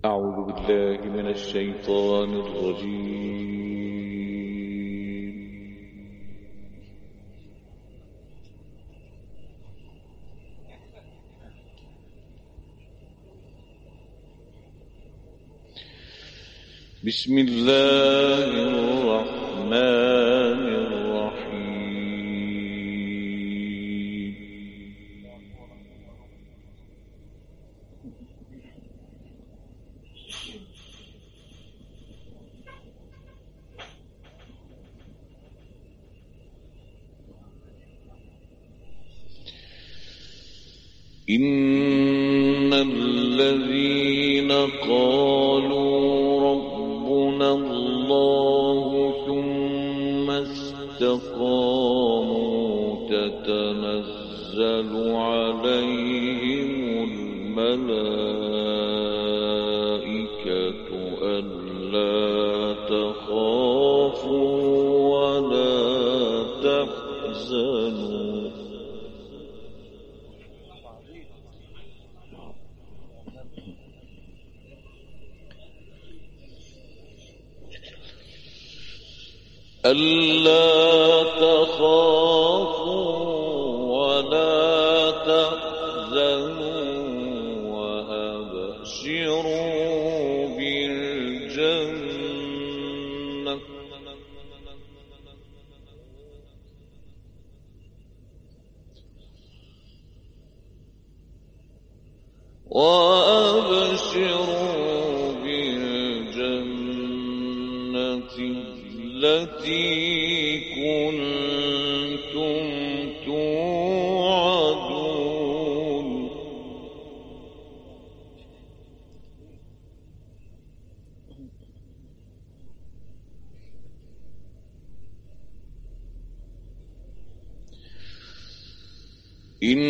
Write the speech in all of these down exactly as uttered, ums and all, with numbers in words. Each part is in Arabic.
أعوذ بالله من الشيطان الرجيم. بسم الله الرحمن الرحيم. إن الذين قالوا ربنا الله ثم استقاموا تتنزل عليهم الملائكة ألا تخافوا ولا تحزنوا ألا تخافوا ولا تحزنوا وأبشروا بالجنة وأبشروا بالجنة التي كنتم توعدون إن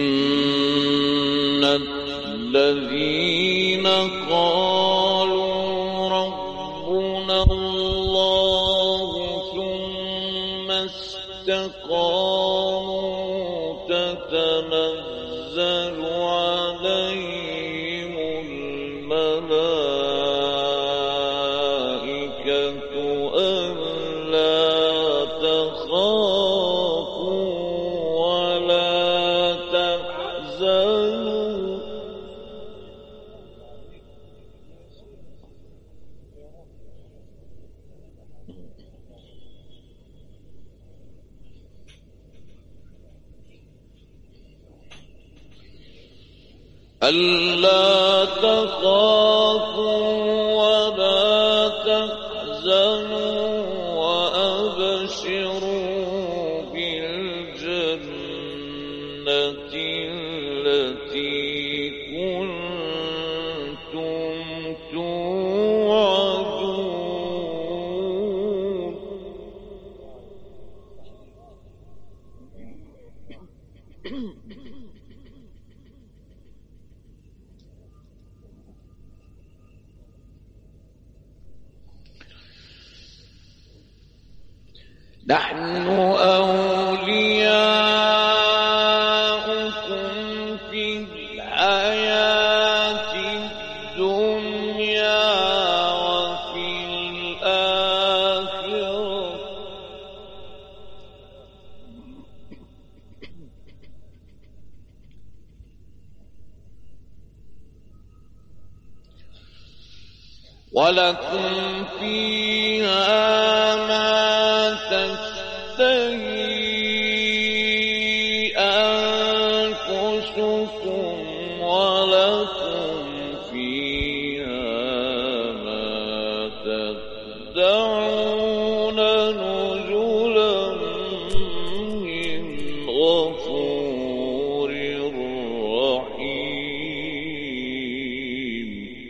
الذين قالوا ربنا الله ثم استقاموا تتنزل عليهم الملائكة ألا تخافوا ولا تحزنوا ألا تخافوا ولا تحزنوا وأبشروا بالجنة التي كنتم توعدون نحن أولياؤكم في الحياة الدنيا وفي الآخرة ولكم فيها تشتهي أنفسكم ولكم فيها ما تدعون نزلا من غفور رحيم.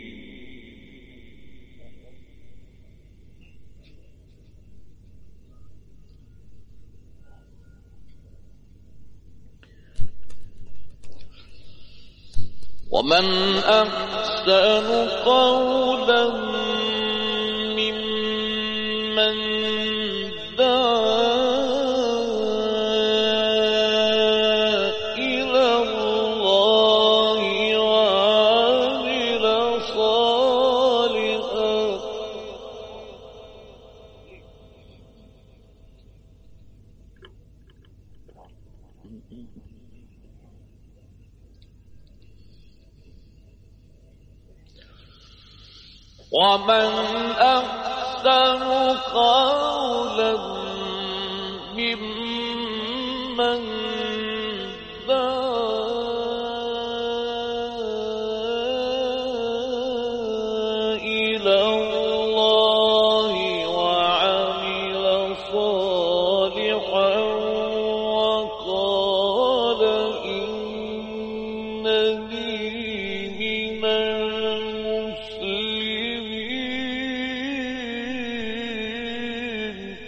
ومن أحسن قولا ممن دعا إلى الله وعمل صالحا ومن أحسن قولا ممن دعا إلى الله وعمل صالحا وقال إنني من المسلمين.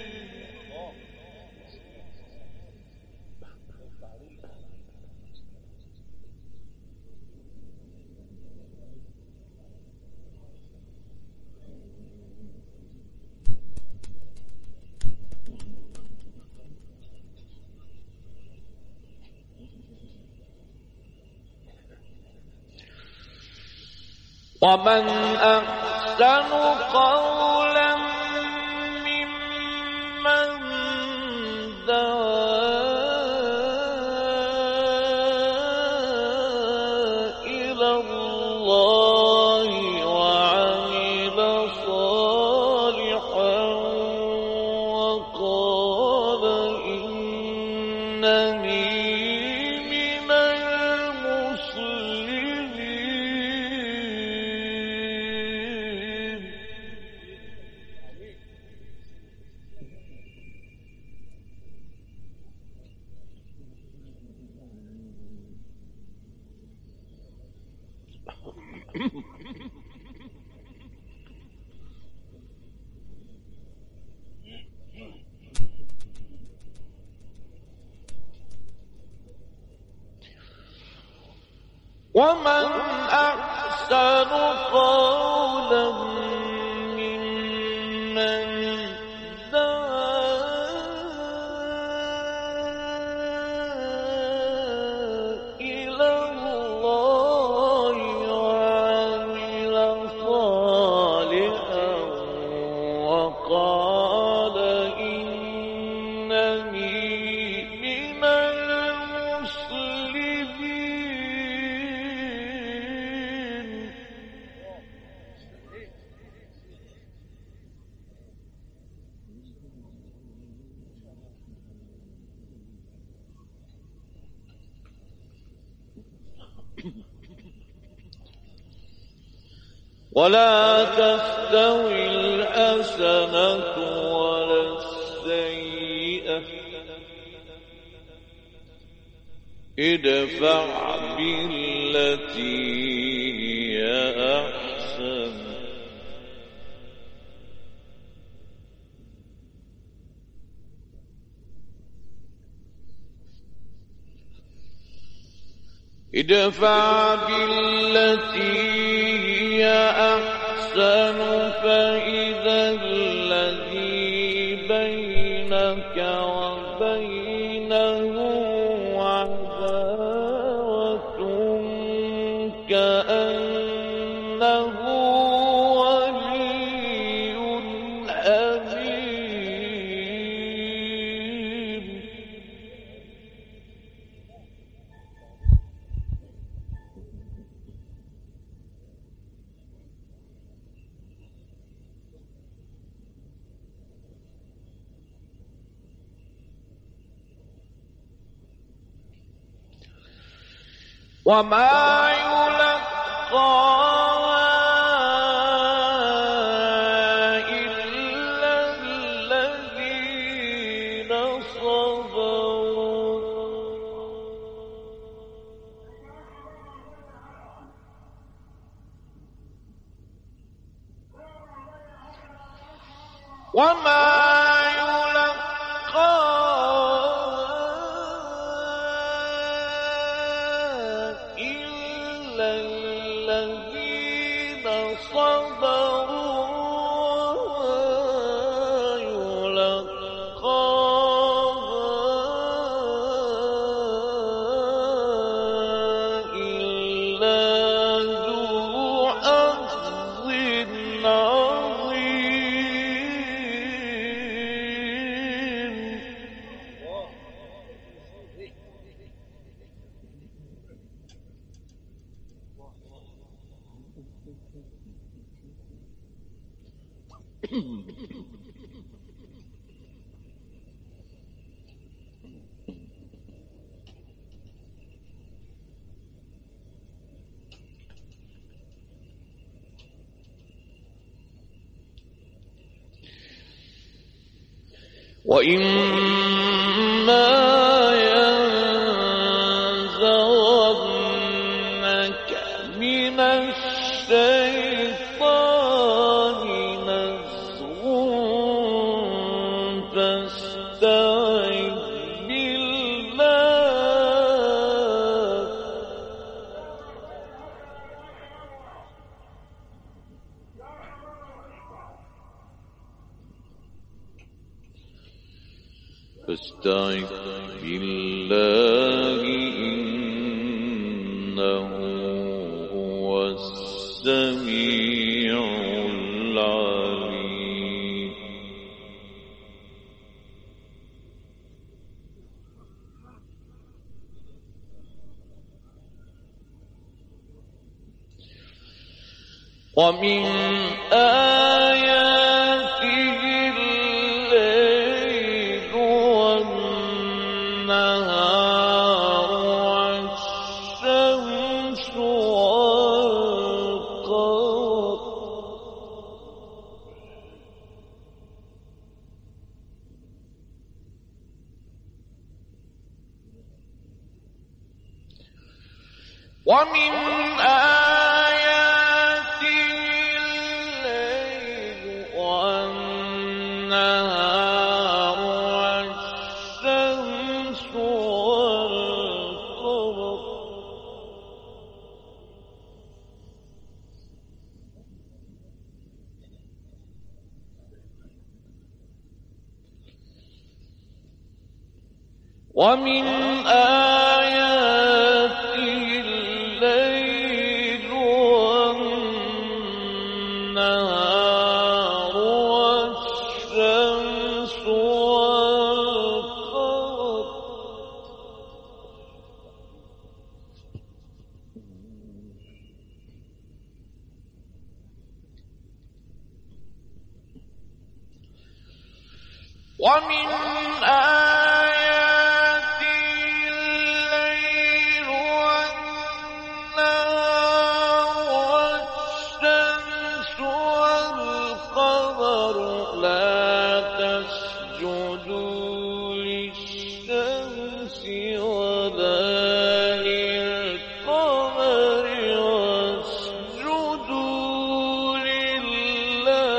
ومن أحسن قولا ممن دعا إلى الله وعمل صالحا وقال إنني من المسلمين. ومن أحسن قولا ممن دعا إلى الله وعمل صالحا وقال إنني من المسلمين. ولا تستوي الحسنة ولا السيئة ادفع بالتي هي أحسن ادفع بالتي هي أحسن فإذا الذي بينك وبينه عداوة كأنه ولي حميم. وما يلقاها إلا الذين صبروا وما الذين صبروا ويلقاها إلا ذو حظ عظيم. وإما ينزغنك من الشيطان نزغ فاستعذ بالله فاستعذ بالله إنه هو السميع العليم. ومن آياته الليل والنهار والشمس والقمر ومن آياته الليل والنهار والشمس والقمر ومن آياته الليل والنهار والشمس والقمر ومن آياته الليل والنهار والشمس والقمر لا تسجدوا للشمس ولا للقمر واسجدوا لله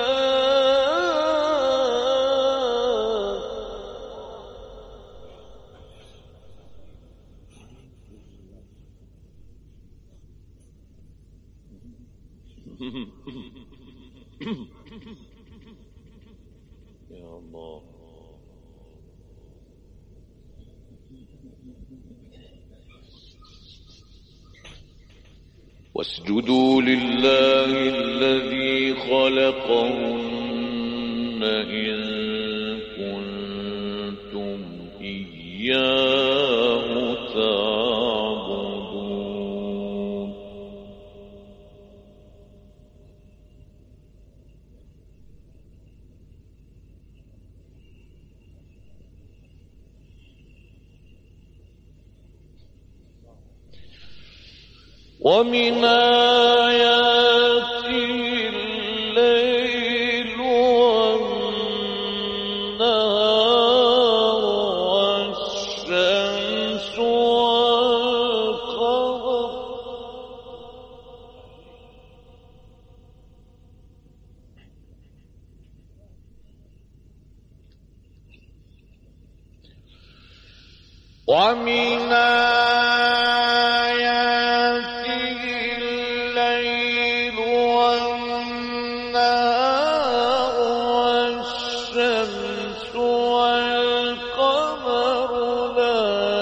يا الله. واسجدوا لله الذي خلقهن إن كنتم إياه تعبدون. ومن آياته الليل والنهار والشمس والقمر ومن آياته الليل والنهار والشمس والقمر لا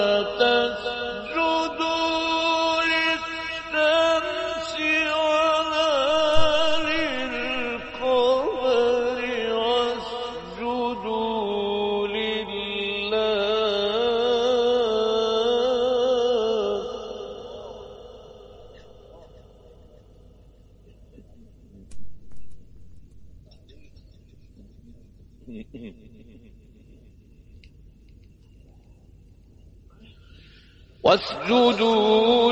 تسجدوا للشمس ولا للقمر واسجدوا لله واسجدوا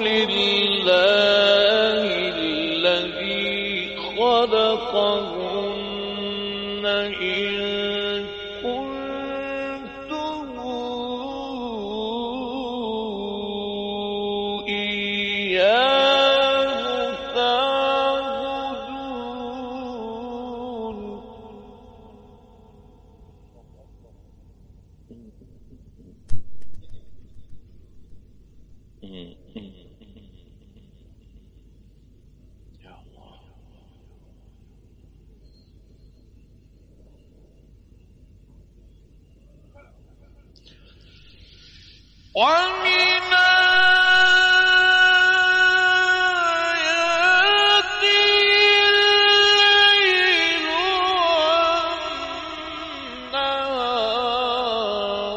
لله الذي خلقهن إن كنتم إياه تعبدون. ومن آياته الليل والنهار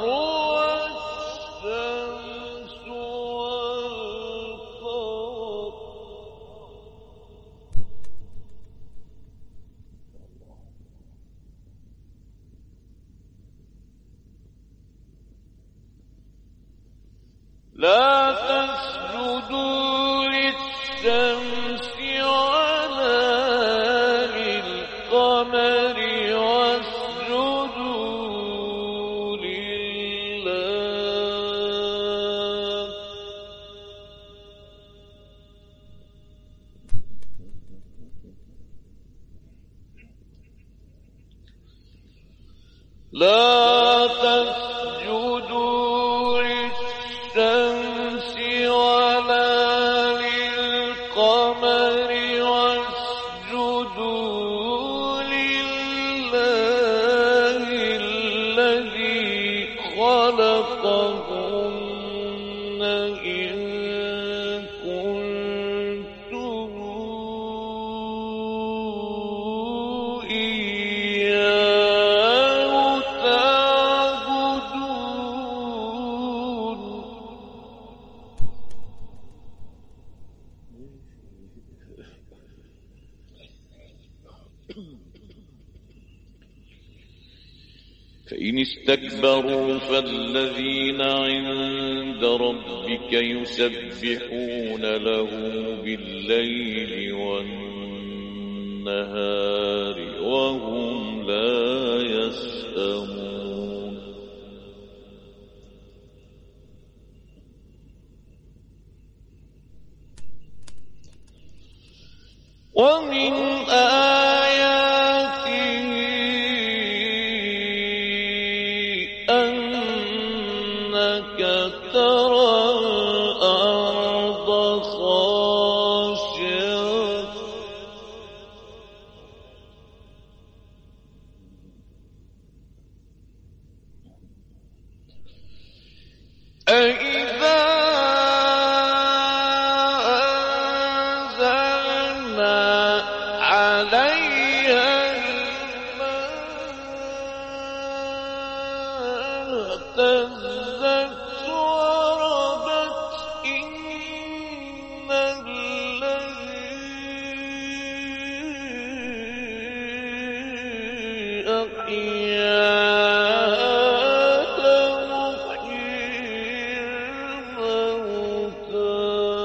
والشمس والقمر. لا تسجدوا للشمس ولا للقمر واسجدوا لله. لا تسجدوا للشمس ولا للقمر واسجدوا لله الذي خلقهن إن كنتم إياه تعبدون. فإن استكبروا فالذين عند ربك يسبحون له بالليل والنهار وهم لا يسأمون. ومن آياته أنك ترى الأرض خاشعة أإذا أنزلنا عليها الماء اهتزت وربت إن الذي أحياها لمحيي الموتى.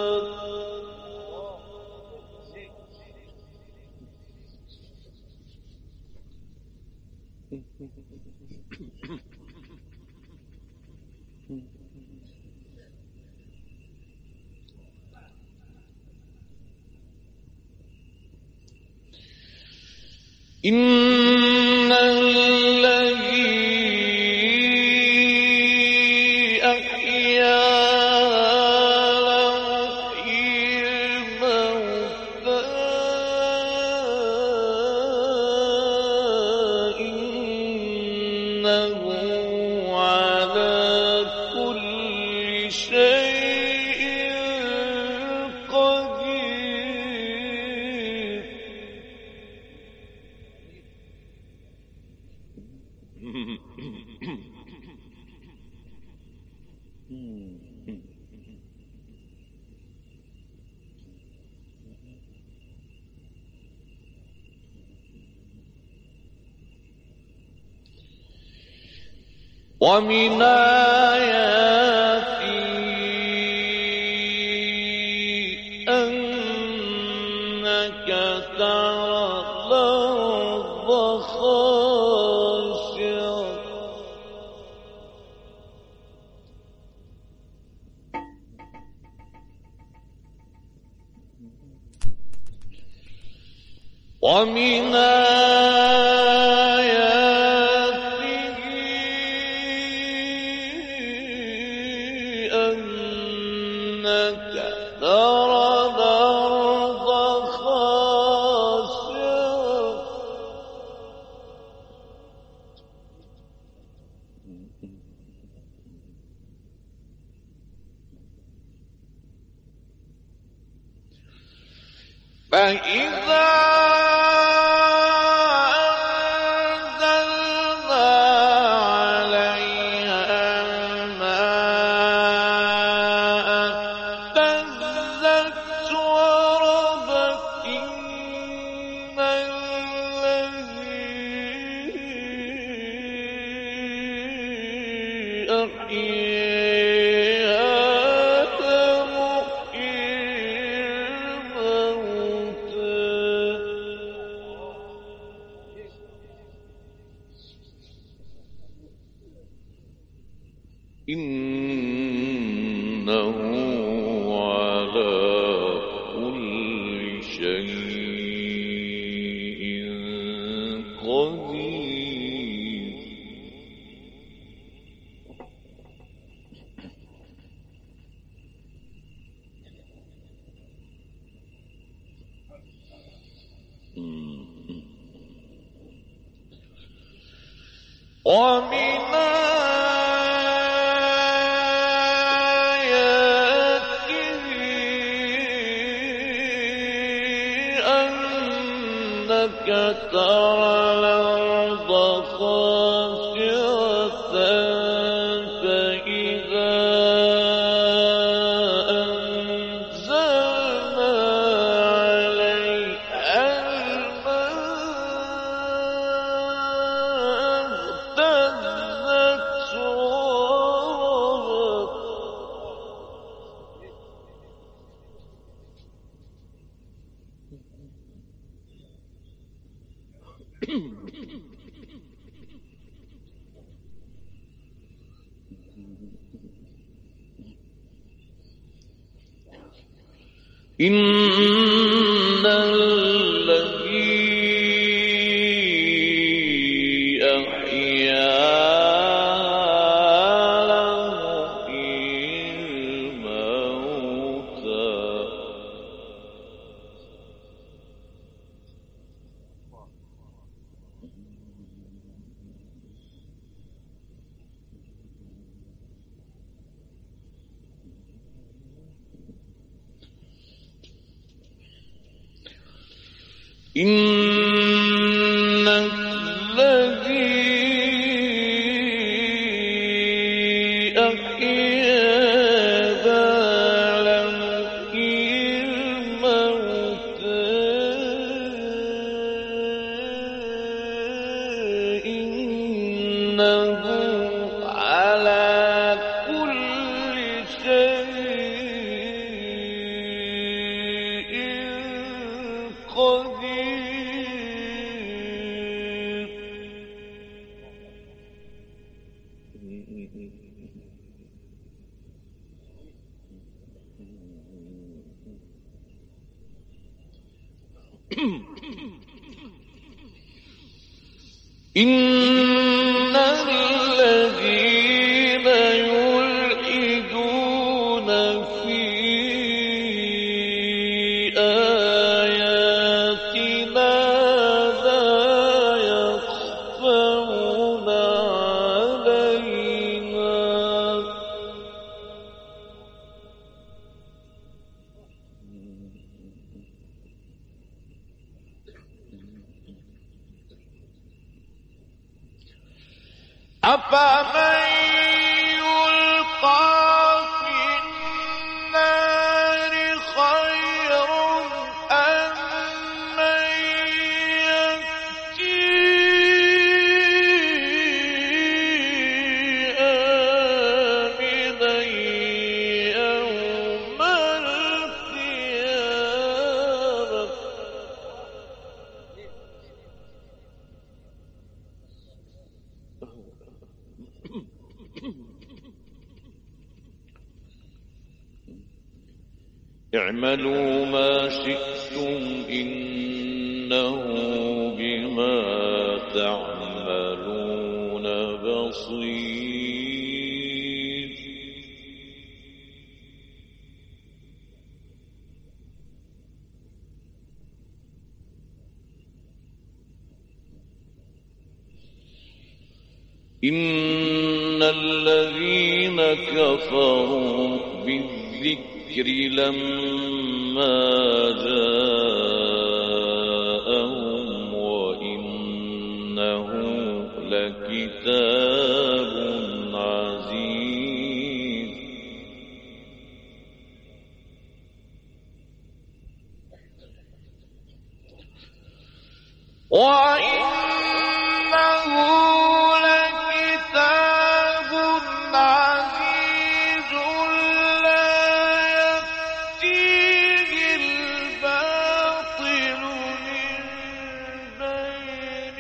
إن الذي أحياها لمحيي الموتى إنه على كل شيء قدير. ومن آياته أنك ترى الأرض خاشعة ومن فإذا أنزلنا عليها الماء اهتزت وربت إن الذي أحياها إنه على كل شيء قدير ومن ترى الأرض خاشعة فإذا أنزلنا عليها الماء اهتزت وربت إن الذي أحياها لمحيي الموتى إن الذي أحياها لمحيي الموتى إنه على كل شيء قدير إن الذين يلحدون في آياتنا لا يخفون علينا أفمن يلقى في النار خير أم من يأتي اعملوا ما شئتم إنه بما تعملون بصير. إن الذين كفروا بالذكر لما جاءهم وإنه لكتاب عزيز. وإنه لكتاب عزيز لا يأتيه الباطل من بين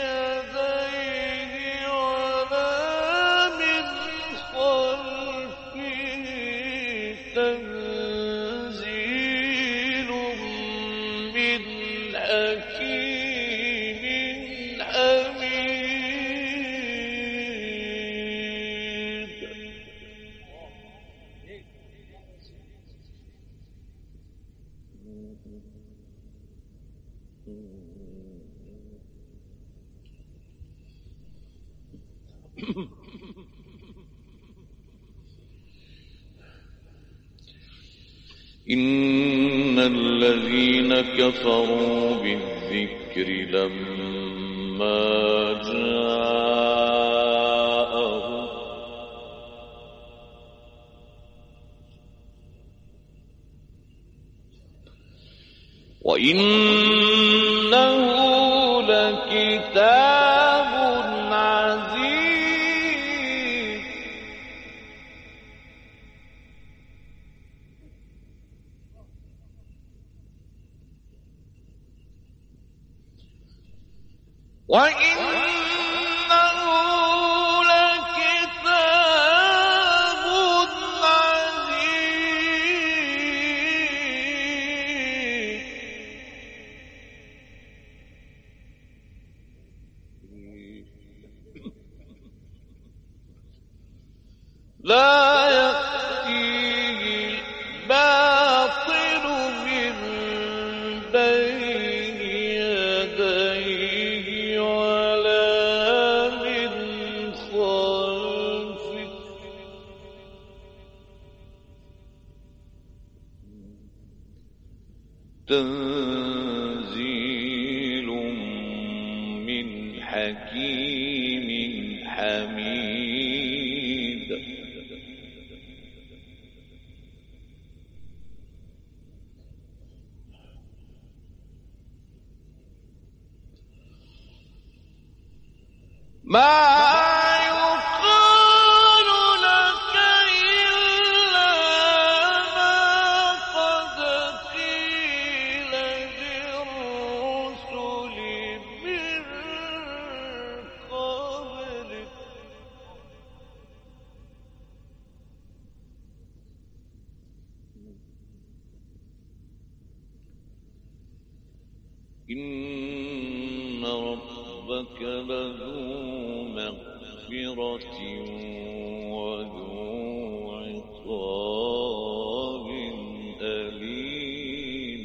يديه ولا من خلفه تنزيل من حكيم حميد. إن الذين كفروا بالذكر لما جاءهم وإنه لكتاب عزيز وإنه لكتاب عزيز لا يأتيه الباطل من بين يديه ولا من خلفه تنزيل من حكيم حميد. ما يقال لك إلا ما قد قيل للرسل من قبلك إن ربك لذو مغفرة وذو عقاب أليم.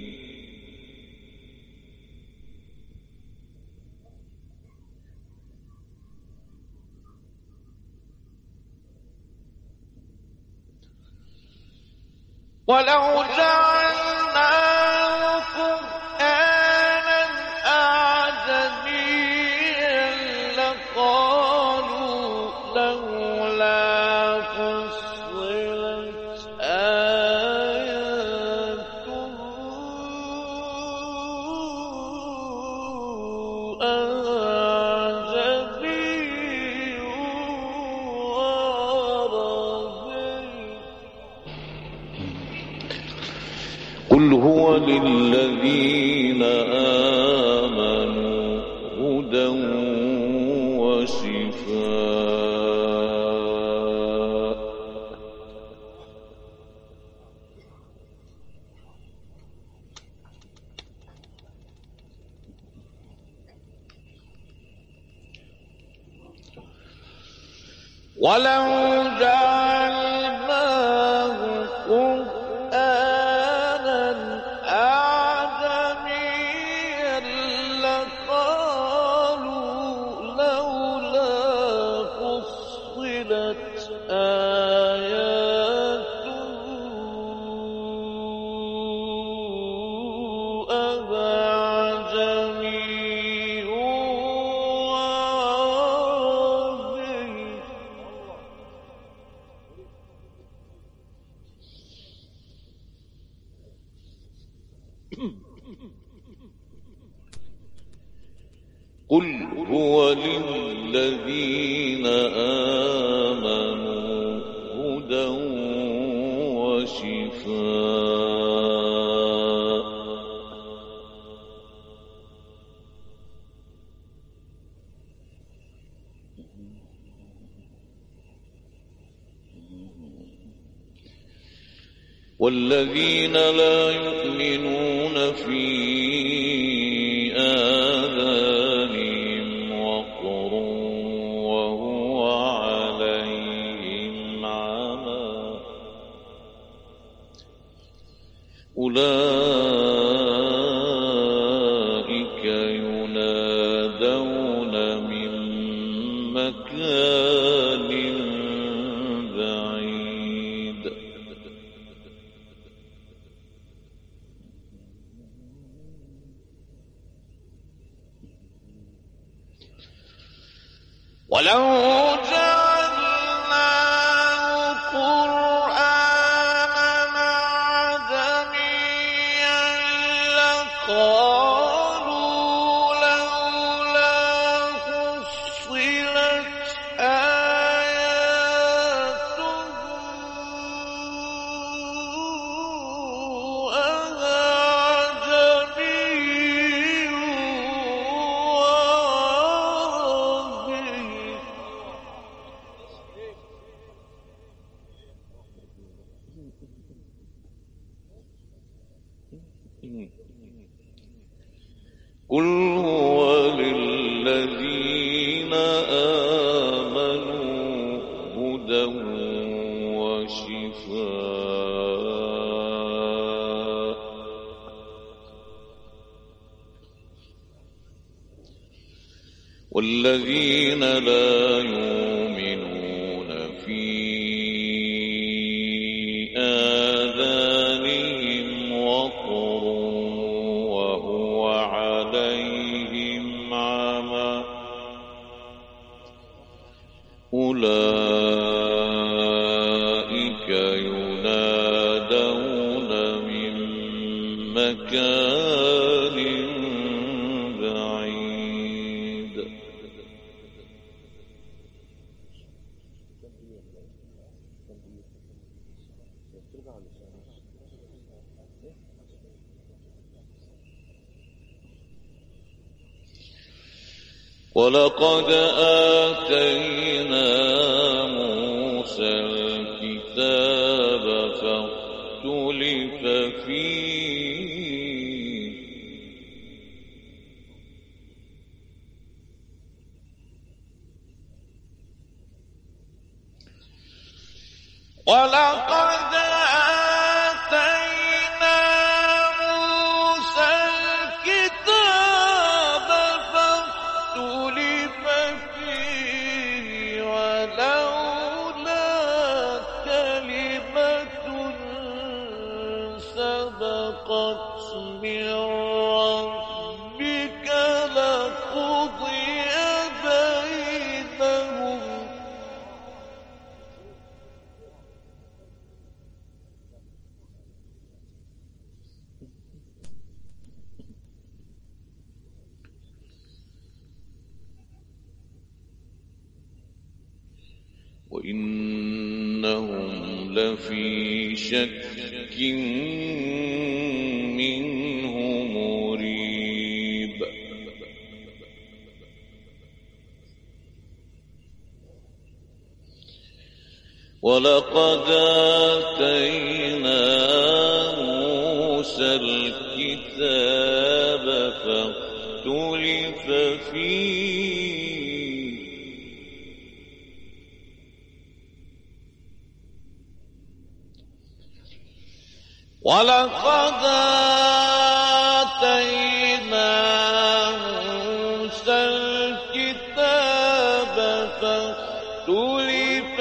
ولو جعلناه قرآنا أعجميا لقالوا لولا فصلت آياته أعجمي وعربي ولو جعلناه قرآنا أعجميا لقالوا لولا فصلت آياته أفأعجمي وعربي. قل هو للذين آمنوا هدى وشفاء. والذين لا يؤمنون في آذانهم وقر وهو عليهم عمى أولئك ينادون من مكان بعيد. ولو جعلناه قرآنا أعجميا لقالوا لولا فصلت آياته أعجمي وعربي. قل هو للذين آمنوا هدى وشفاء. والذين لا يؤمنون في آذانهم وقر وهو عليهم عمى أولئك ينادون من مكان بعيد. ولقد آتينا موسى الكتاب فاختلف فيه ولقد آتينا موسى الكتاب فاختلف فيه ولولا كلمة سبقت من ربك لقضي بينهم. وإنهم لفي شك منه مريب. ولقد آتينا موسى الكتاب فاختلف فيه ولقد آتينا موسى الكتاب فاختلف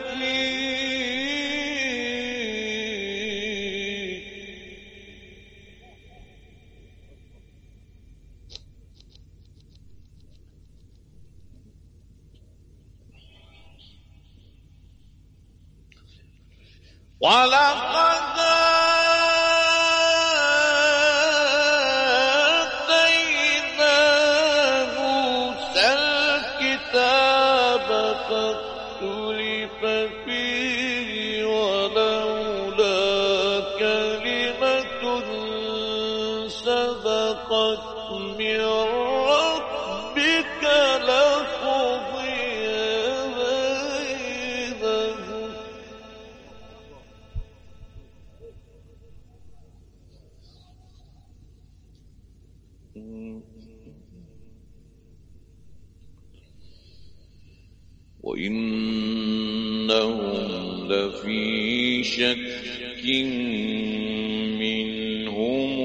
فيه ولقد آتينا موسى الكتاب فاختلف فيه ولولا كلمة سبقت من ربك لقضي بينهم وإنهم لفي شك منه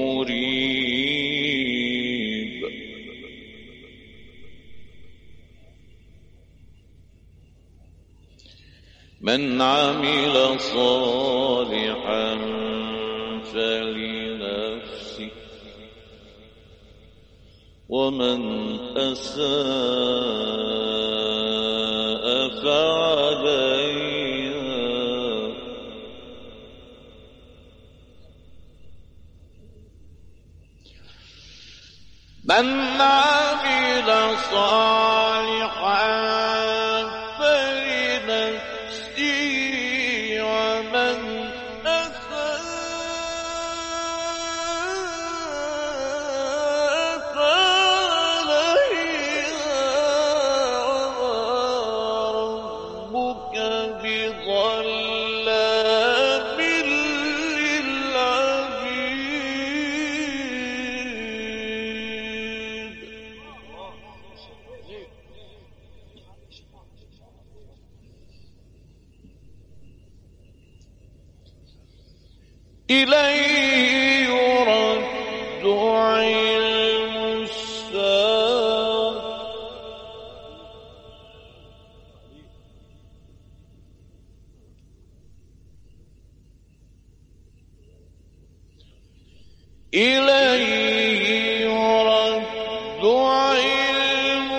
مريب من عمل صالحا فلنفسه ومن أساء فعليها من عمل صالحا فلنفسه ومن إليه يرد علم الساعة إليه يرد علم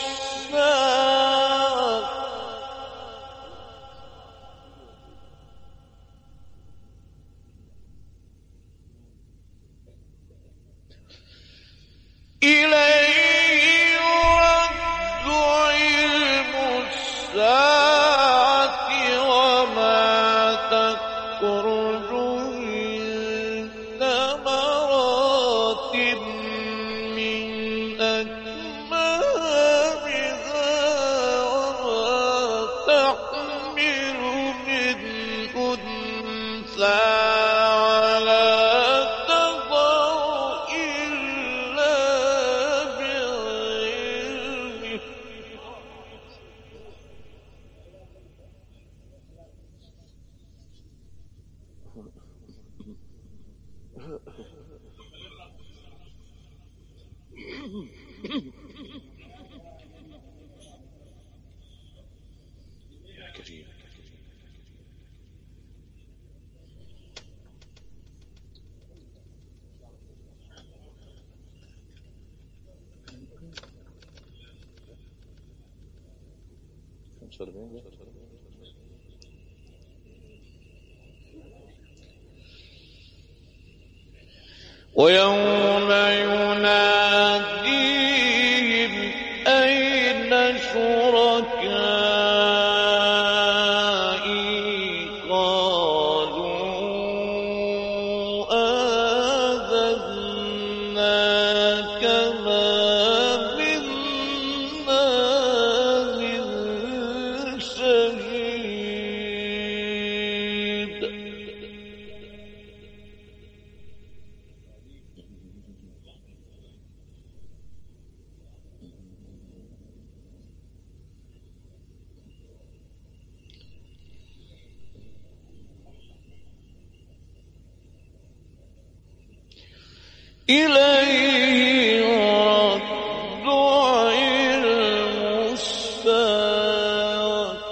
الساعة إليه يرد علم الساعة وما تخرج من ثمرات من أكمامها وما تحمل من أنثى يا كريم ويوم يناديهم أين شركائي قالوا آذناك ما منا من شهيد إليه يرد علم الساعة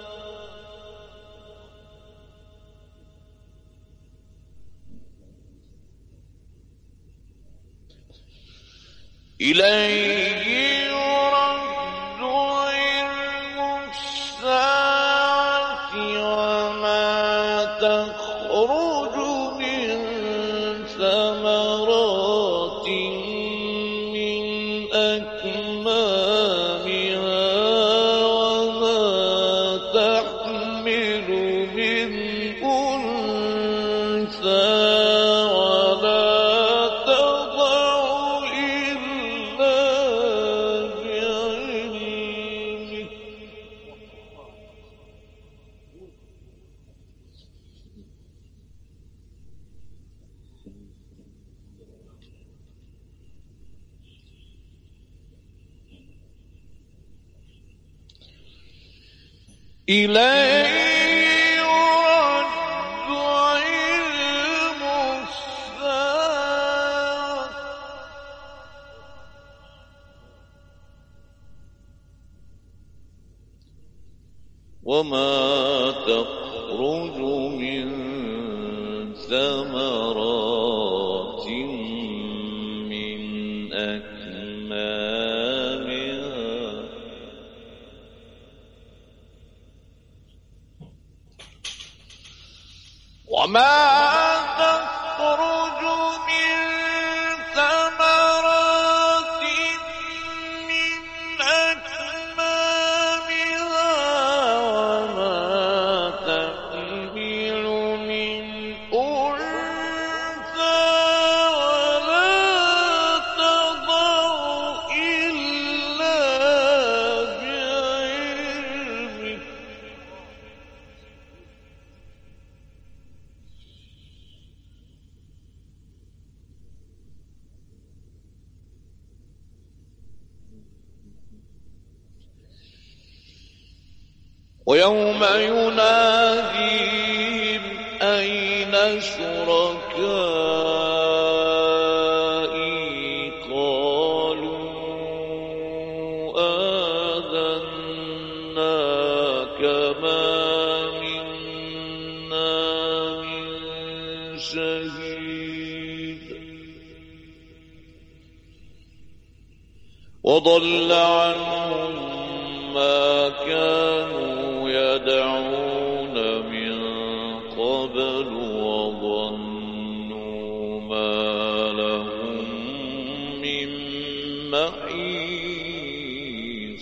إليه يرد علم الساعة وما تخرج من ثمرات من أكمامها وما تحمل من أنثى ولا تضع إلا بعلمه إليه يرد علم الساعة وما تخرج من ثمرات من أكمامها وما تخرج من ثمرات من أكمامها وما تحمل من أنثى ولا تضع إلا بعلمه ويوم يناديهم أين شركائي قالوا آذناك ما منا من شهيد وضل عنهم ما كانوا يدعون من قبل وظنوا ما لهم من محيص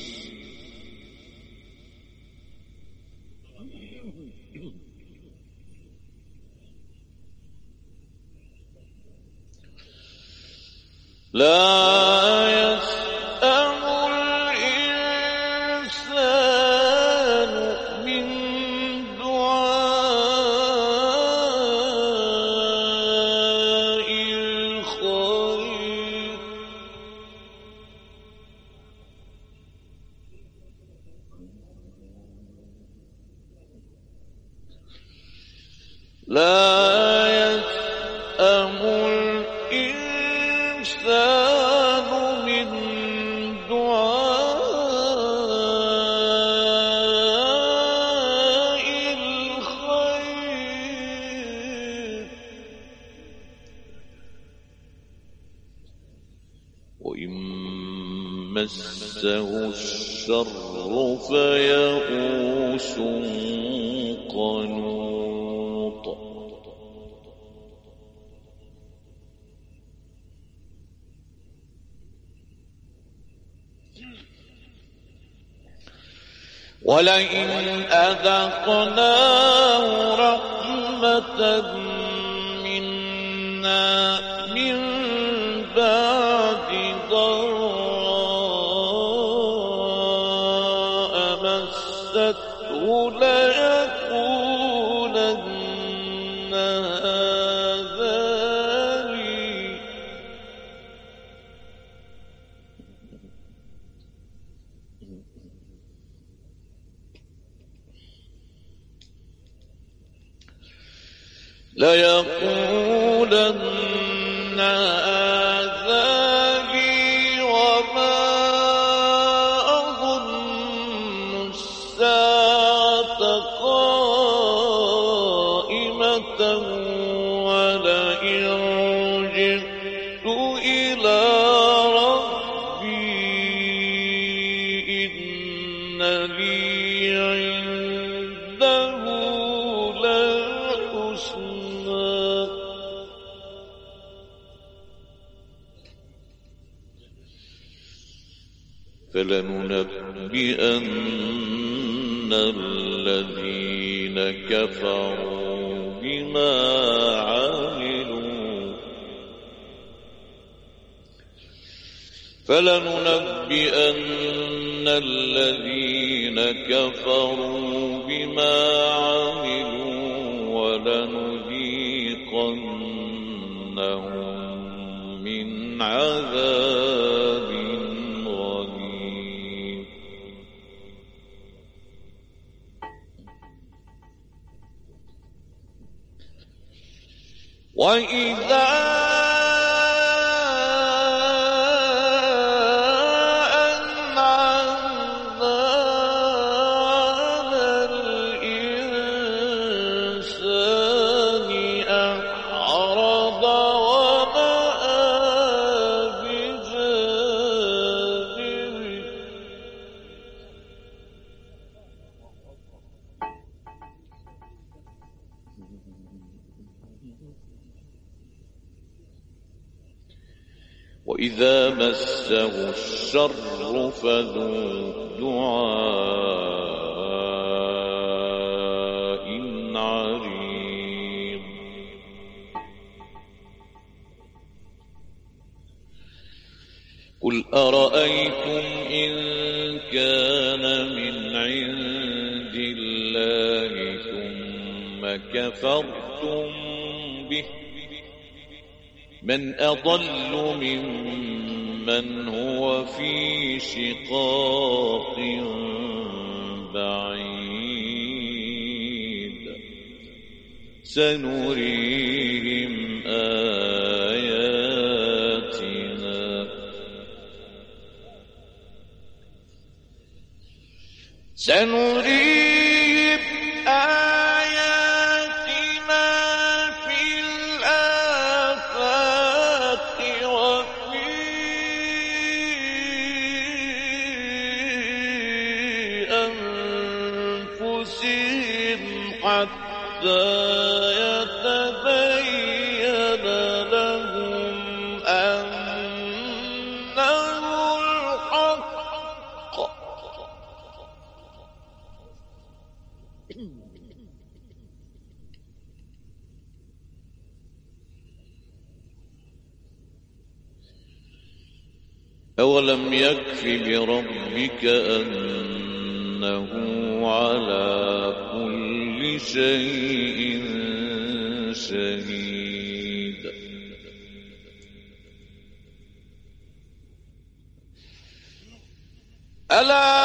لا يسأم الإنسان من دعاء الخير لا يسأم الإنسان من دعاء الخير وإن مسه الشر فيئوس قنوط ولئن أذقناه رحمة منا من بعد ضراء مسته ليقولن هذا لي ليقولن فلننبئن الذين كفروا بما عملوا فلننبئن الذين كفروا بما عملوا ولنذيقنهم من عذاب غليظ. وإذا وإذا مسه الشر فذو دعاء عريض. قل أرأيتم إن كان من عند الله ثم كفرتم به من أضل ممن هو في شقاق بعيد. سنريهم آياتنا سنريهم آياتنا في الآفاق وفي أنفسهم حتى يتبين لهم أنه الحق. أولم يكف بربك أنه على كل شيء شهيد. ألا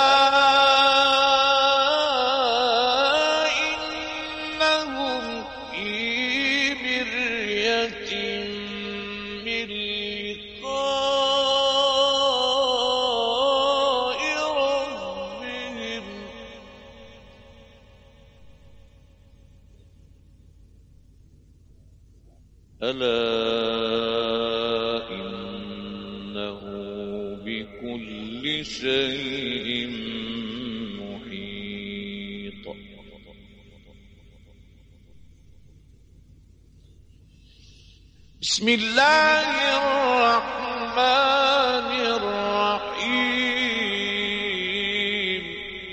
إنهم في مرية من لقاء ربهم ألا إنه بكل شيء محيط. بسم الله الرحمن الرحيم.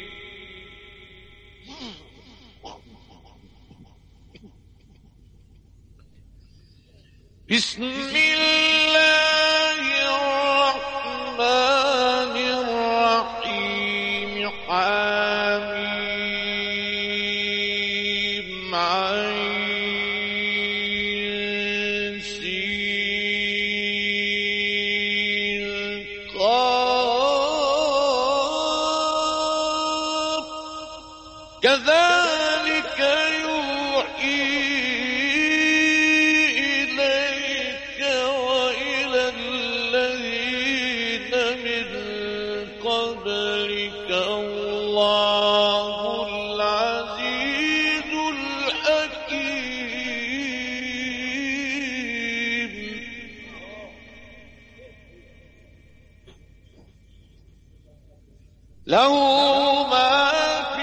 بسم الله الرحمن الرحيم. حميم عين سين قاف كذلك يوحي إليك وإلى الذين من قبلك الله العزيز الحكيم. له ما في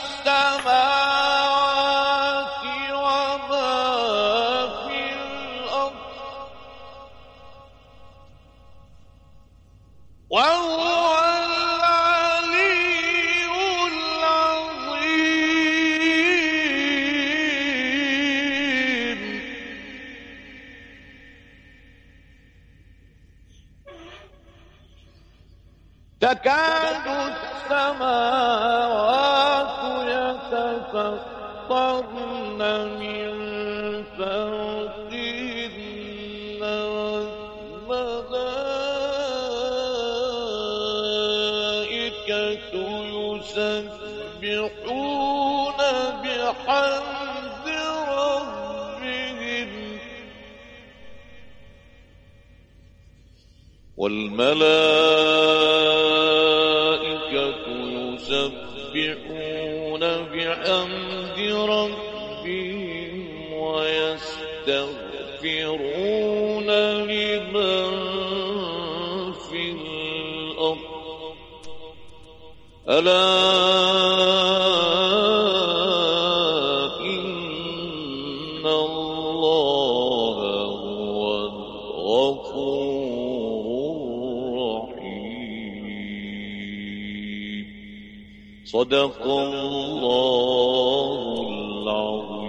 السماوات وما في الأرض وهو العزيز تكاد السماوات يتفطرن من فوقهن والملائكة يسبحون بحمد ربهم والملائكة يسبحون بحمد ربهم ويستغفرون لمن في الأرض ألا إن الله هو الغفور الرحيم. صدق الله العظيم.